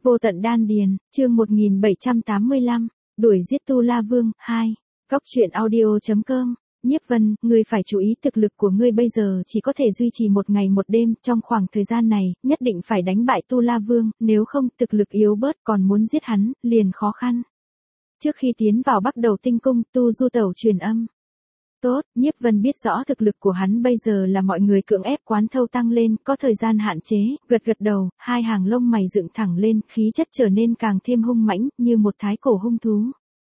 Vô tận đan điền, chương 1785, đuổi giết Tu La Vương, 2. Góc truyện audio.com. Nhiếp Vân, ngươi phải chú ý thực lực của ngươi bây giờ chỉ có thể duy trì một ngày một đêm, trong khoảng thời gian này, nhất định phải đánh bại Tu La Vương, nếu không thực lực yếu bớt còn muốn giết hắn, liền khó khăn. Trước khi tiến vào Bắc Đầu Tinh Cung, Tu Du Tẩu truyền âm. Tốt, Nhiếp Vân biết rõ thực lực của hắn bây giờ là mọi người cưỡng ép quán thâu tăng lên, có thời gian hạn chế, gật gật đầu, hai hàng lông mày dựng thẳng lên, khí chất trở nên càng thêm hung mãnh, như một thái cổ hung thú.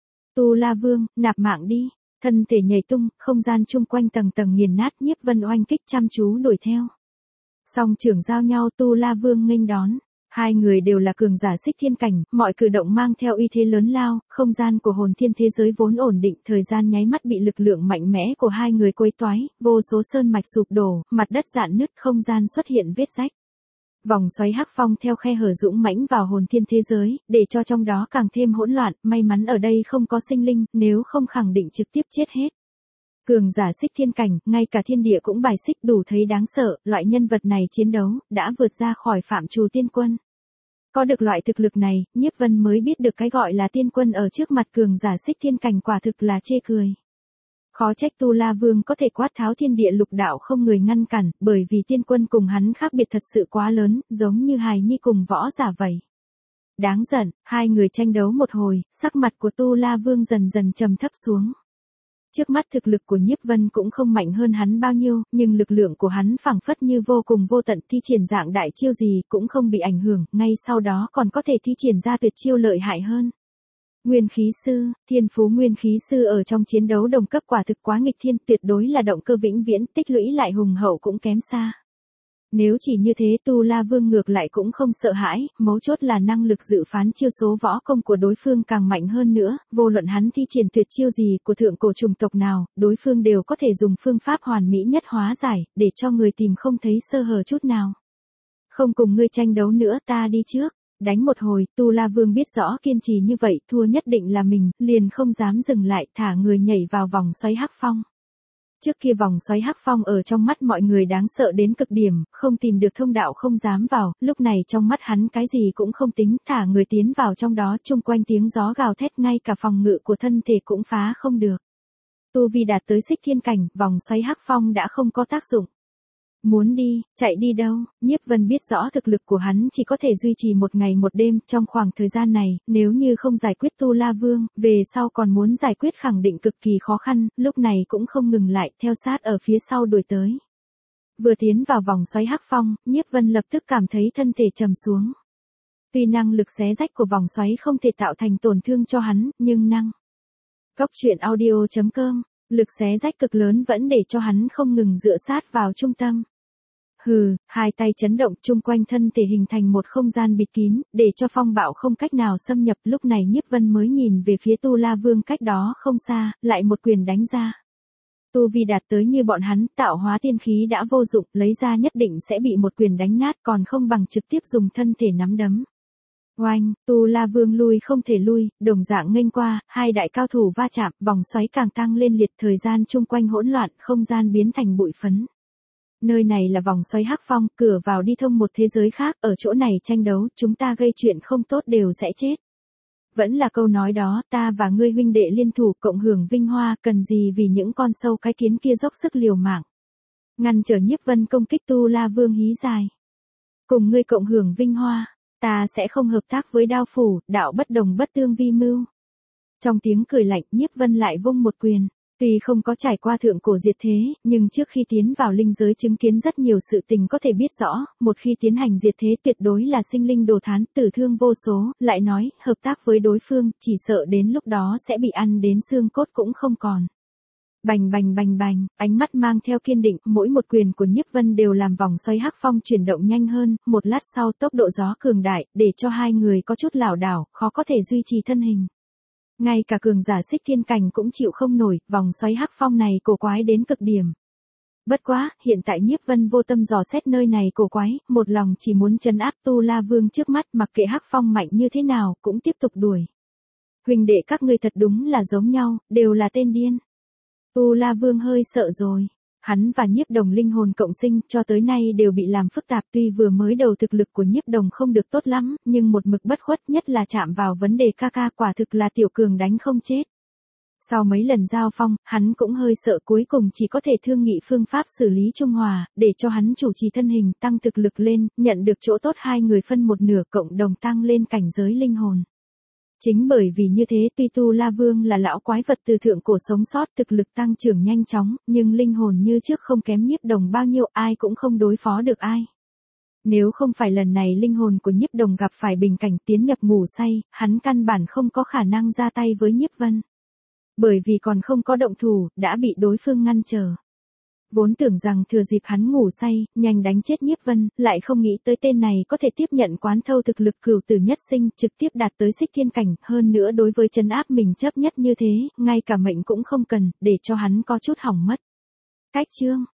Tu La Vương, nạp mạng đi, thân thể nhảy tung, không gian chung quanh tầng tầng nghiền nát, Nhiếp Vân oanh kích chăm chú đuổi theo. Song trưởng giao nhau, Tu La Vương nghênh đón. Hai người đều là cường giả xích thiên cảnh, mọi cử động mang theo uy thế lớn lao, không gian của hồn thiên thế giới vốn ổn định, thời gian nháy mắt bị lực lượng mạnh mẽ của hai người quấy toái, vô số sơn mạch sụp đổ, mặt đất rạn nứt, không gian xuất hiện vết rách. Vòng xoáy hắc phong theo khe hở dũng mãnh vào hồn thiên thế giới, để cho trong đó càng thêm hỗn loạn, may mắn ở đây không có sinh linh, nếu không khẳng định trực tiếp chết hết. Cường giả xích thiên cảnh, ngay cả thiên địa cũng bài xích, đủ thấy đáng sợ, loại nhân vật này chiến đấu, đã vượt ra khỏi phạm trù tiên quân. Có được loại thực lực này, Nhiếp Vân mới biết được cái gọi là tiên quân ở trước mặt cường giả xích thiên cảnh quả thực là chê cười. Khó trách Tu La Vương có thể quát tháo thiên địa lục đạo không người ngăn cản, bởi vì tiên quân cùng hắn khác biệt thật sự quá lớn, giống như hài nhi cùng võ giả vậy. Đáng giận, hai người tranh đấu một hồi, sắc mặt của Tu La Vương dần dần trầm thấp xuống. Trước mắt thực lực của Nhiếp Vân cũng không mạnh hơn hắn bao nhiêu, nhưng lực lượng của hắn phảng phất như vô cùng vô tận, thi triển dạng đại chiêu gì cũng không bị ảnh hưởng, ngay sau đó còn có thể thi triển ra tuyệt chiêu lợi hại hơn. Nguyên khí sư, thiên phú nguyên khí sư ở trong chiến đấu đồng cấp quả thực quá nghịch thiên, tuyệt đối là động cơ vĩnh viễn, tích lũy lại hùng hậu cũng kém xa. Nếu chỉ như thế Tu La Vương ngược lại cũng không sợ hãi, mấu chốt là năng lực dự phán chiêu số võ công của đối phương càng mạnh hơn nữa, vô luận hắn thi triển tuyệt chiêu gì của thượng cổ chủng tộc nào, đối phương đều có thể dùng phương pháp hoàn mỹ nhất hóa giải, để cho người tìm không thấy sơ hở chút nào. Không cùng ngươi tranh đấu nữa, ta đi trước. Đánh một hồi, Tu La Vương biết rõ kiên trì như vậy, thua nhất định là mình, liền không dám dừng lại, thả người nhảy vào vòng xoáy hắc phong. Trước kia vòng xoáy hắc phong ở trong mắt mọi người đáng sợ đến cực điểm, không tìm được thông đạo không dám vào, lúc này trong mắt hắn cái gì cũng không tính, thả người tiến vào trong đó, chung quanh tiếng gió gào thét, ngay cả phòng ngự của thân thể cũng phá không được. Tu vi đạt tới xích thiên cảnh, vòng xoáy hắc phong đã không có tác dụng. Muốn đi, chạy đi đâu, Nhiếp Vân biết rõ thực lực của hắn chỉ có thể duy trì một ngày một đêm, trong khoảng thời gian này, nếu như không giải quyết Tu La Vương, về sau còn muốn giải quyết khẳng định cực kỳ khó khăn, lúc này cũng không ngừng lại, theo sát ở phía sau đuổi tới. Vừa tiến vào vòng xoáy hắc phong, Nhiếp Vân lập tức cảm thấy thân thể trầm xuống. Tuy năng lực xé rách của vòng xoáy không thể tạo thành tổn thương cho hắn, nhưng Góc truyện audio.com, lực xé rách cực lớn vẫn để cho hắn không ngừng dựa sát vào trung tâm. Hừ, hai tay chấn động, chung quanh thân thể hình thành một không gian bịt kín, để cho phong bạo không cách nào xâm nhập, lúc này Nhiếp Vân mới nhìn về phía Tu La Vương cách đó không xa, lại một quyền đánh ra. Tu vi đạt tới như bọn hắn, tạo hóa tiên khí đã vô dụng, lấy ra nhất định sẽ bị một quyền đánh nát, còn không bằng trực tiếp dùng thân thể nắm đấm. Oanh, Tu La Vương lui không thể lui, đồng dạng nghênh qua, hai đại cao thủ va chạm, vòng xoáy càng tăng lên liệt, thời gian chung quanh hỗn loạn, không gian biến thành bụi phấn. Nơi này là vòng xoáy hắc phong, cửa vào đi thông một thế giới khác, ở chỗ này tranh đấu, chúng ta gây chuyện không tốt đều sẽ chết. Vẫn là câu nói đó, ta và ngươi huynh đệ liên thủ, cộng hưởng vinh hoa, cần gì vì những con sâu cái kiến kia dốc sức liều mạng. Ngăn trở Nhiếp Vân công kích, Tu La Vương hí dài. Cùng ngươi cộng hưởng vinh hoa, ta sẽ không hợp tác với đao phủ, đạo bất đồng bất tương vi mưu. Trong tiếng cười lạnh, Nhiếp Vân lại vung một quyền. Tuy không có trải qua thượng cổ diệt thế, nhưng trước khi tiến vào linh giới chứng kiến rất nhiều sự tình có thể biết rõ, một khi tiến hành diệt thế tuyệt đối là sinh linh đồ thán, tử thương vô số, lại nói, hợp tác với đối phương, chỉ sợ đến lúc đó sẽ bị ăn đến xương cốt cũng không còn. Bành bành bành bành, ánh mắt mang theo kiên định, mỗi một quyền của Nhiếp Vân đều làm vòng xoáy hắc phong chuyển động nhanh hơn, một lát sau tốc độ gió cường đại, để cho hai người có chút lảo đảo, khó có thể duy trì thân hình. Ngay cả cường giả xích thiên cảnh cũng chịu không nổi, vòng xoáy hắc phong này cổ quái đến cực điểm. Bất quá, hiện tại Nhiếp Vân vô tâm dò xét nơi này cổ quái, một lòng chỉ muốn trấn áp Tu La Vương trước mắt, mặc kệ hắc phong mạnh như thế nào, cũng tiếp tục đuổi. Huynh đệ các ngươi thật đúng là giống nhau, đều là tên điên. Tu La Vương hơi sợ rồi. Hắn và Nhiếp Đồng linh hồn cộng sinh cho tới nay đều bị làm phức tạp, tuy vừa mới đầu thực lực của Nhiếp Đồng không được tốt lắm, nhưng một mực bất khuất, nhất là chạm vào vấn đề ca ca, quả thực là tiểu cường đánh không chết. Sau mấy lần giao phong, hắn cũng hơi sợ, cuối cùng chỉ có thể thương nghị phương pháp xử lý trung hòa, để cho hắn chủ trì thân hình, tăng thực lực lên, nhận được chỗ tốt, hai người phân một nửa, cộng đồng tăng lên cảnh giới linh hồn. Chính bởi vì như thế, tuy Tu La Vương là lão quái vật từ thượng cổ sống sót, thực lực tăng trưởng nhanh chóng, nhưng linh hồn như trước không kém Nhiếp Đồng bao nhiêu, ai cũng không đối phó được ai. Nếu không phải lần này linh hồn của Nhiếp Đồng gặp phải bình cảnh tiến nhập ngủ say, hắn căn bản không có khả năng ra tay với Nhiếp Vân. Bởi vì còn không có động thủ, đã bị đối phương ngăn trở. Vốn tưởng rằng thừa dịp hắn ngủ say, nhanh đánh chết Nhiếp Vân, lại không nghĩ tới tên này có thể tiếp nhận quán thâu thực lực cửu tử nhất sinh, trực tiếp đạt tới xích thiên cảnh, hơn nữa đối với trấn áp mình chấp nhất như thế, ngay cả mệnh cũng không cần, để cho hắn có chút hỏng mất. Cách chương